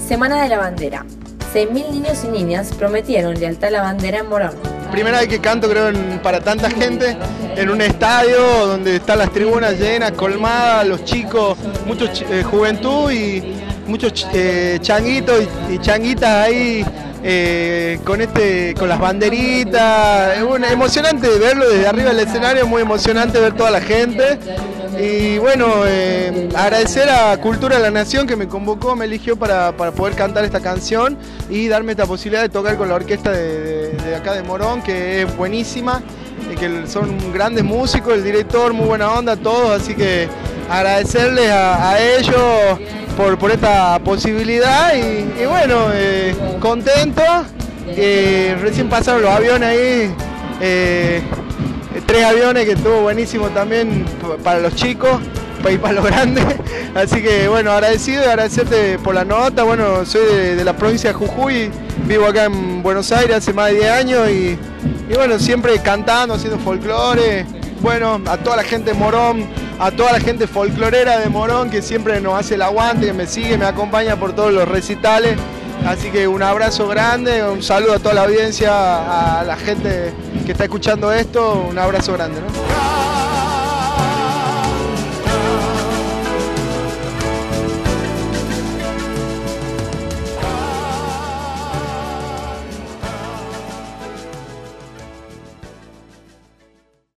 Semana de la Bandera. 6.000 niños y niñas prometieron lealtad a la bandera en Morón. Primera vez que canto, creo, para tanta gente, en un estadio donde están las tribunas llenas, colmadas, los chicos, mucha juventud y muchos changuitos y changuitas ahí con las banderitas. Es emocionante verlo desde arriba del escenario, muy emocionante ver toda la gente. Y bueno, agradecer a Cultura de la Nación que me convocó, me eligió para poder cantar esta canción y darme esta posibilidad de tocar con la orquesta de acá de Morón, que es buenísima, que son grandes músicos, el director, muy buena onda, todos, así que agradecerles a ellos por esta posibilidad y bueno, contento. Recién pasaron los aviones ahí. 3 aviones que estuvo buenísimo también para los chicos y para los grandes, así que bueno, agradecido y agradecerte por la nota. Bueno, soy de la provincia de Jujuy, vivo acá en Buenos Aires hace más de 10 años y bueno, siempre cantando, haciendo folclore. Bueno, a toda la gente de Morón, a toda la gente folclorera de Morón que siempre nos hace el aguante, que me sigue, me acompaña por todos los recitales. Así que un abrazo grande, un saludo a toda la audiencia, a la gente que está escuchando esto, un abrazo grande, ¿no?